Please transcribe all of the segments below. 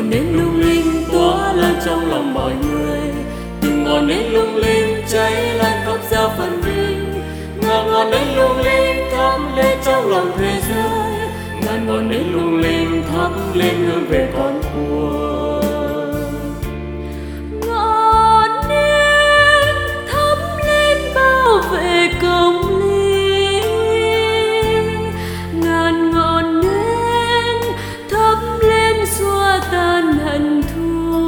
ngọn nến lung linh tỏa lan trong lòng mọi người, từng ngọn nến lung linh cháy lan khắp giao phần vinh. Ngàn ngọn nến lung linh thắp lên trong lòng thế giới, ngàn ngọn nến lung linh thắp lên hướng về con cuộc. Ngọn nến thắp lên bao vệ công lý, ngàn ngọn nến thắp lên xua tan hận thù.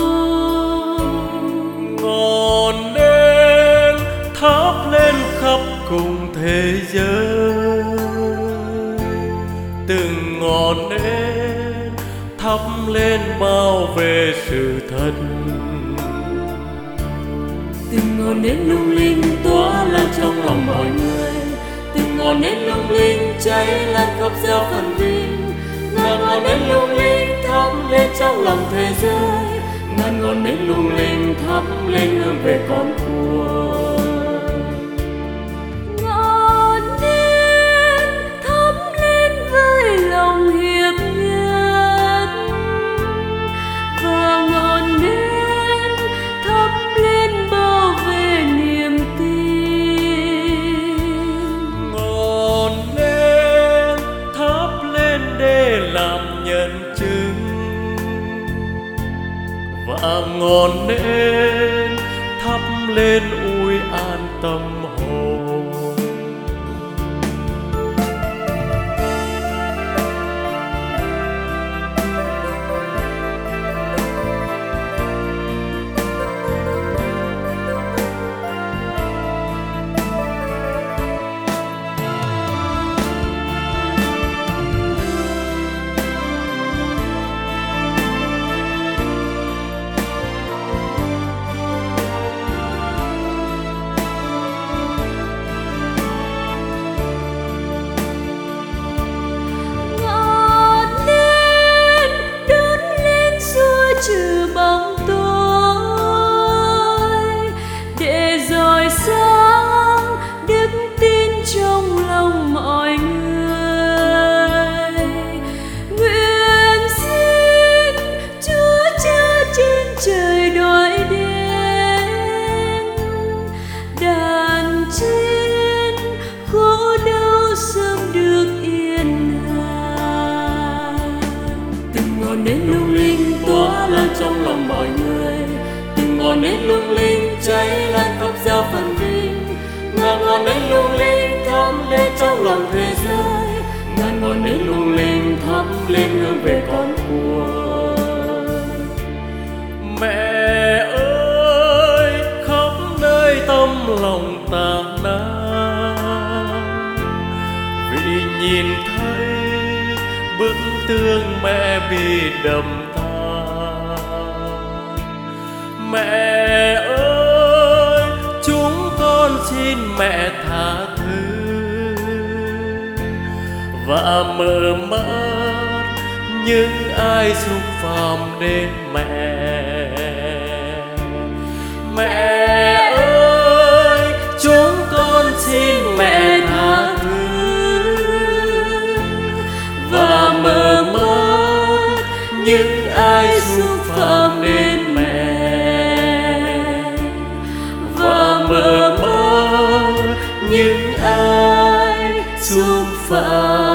Ngọn nến thắp lên khắp cùng thế giới, từng ngọn nến thắp lên bao vệ sự thật. Từng ngọn nến lung linh tỏa lan trong lòng mọi người, từng ngọn nến lung linh cháy lan khắp giao phần vinh. Ngàn ngọn nến lung linh thắp lên trong lòng thế giới, ngàn ngọn nến lung linh thắp lên hướng về con cuộc. Ngọn nến thắp lên với lòng hiệp nhất, và ngọn nến thắp lên bao vệ niềm tin. Ngọn nến thắp lên để làm nhân chứng, và ngọn nến thắp lên ui an tâm hồn. Trừ bóng tối để rọi sáng đức tin trong lòng mọi người. Nguyện xin Chúa Cha trên trời đợi đến, đàn chiên khổ đau sớm được yên hàng. Từng ngọn nến lung linh tỏa lan trong lòng mọi người, từng ngọn nến lung linh cháy lan khắp giao phần vinh. Ngàn ngọn nến lung linh thắp lên trong lòng thế giới, ngàn ngọn nến lung linh thắp lên hướng về con cuộc. Mẹ ơi, khắp nơi tâm lòng tàn nát, vì nhìn thấy bức tương mẹ bị đầm. Mẹ ơi, chúng con xin mẹ tha thứ và mở mắt những ai xúc phạm đến mẹ. Mẹ ơi, chúng con xin mẹ tha thứ và mở mắt những ai xúc phạm đến mẹ. Mở mắt những ai xúc phạm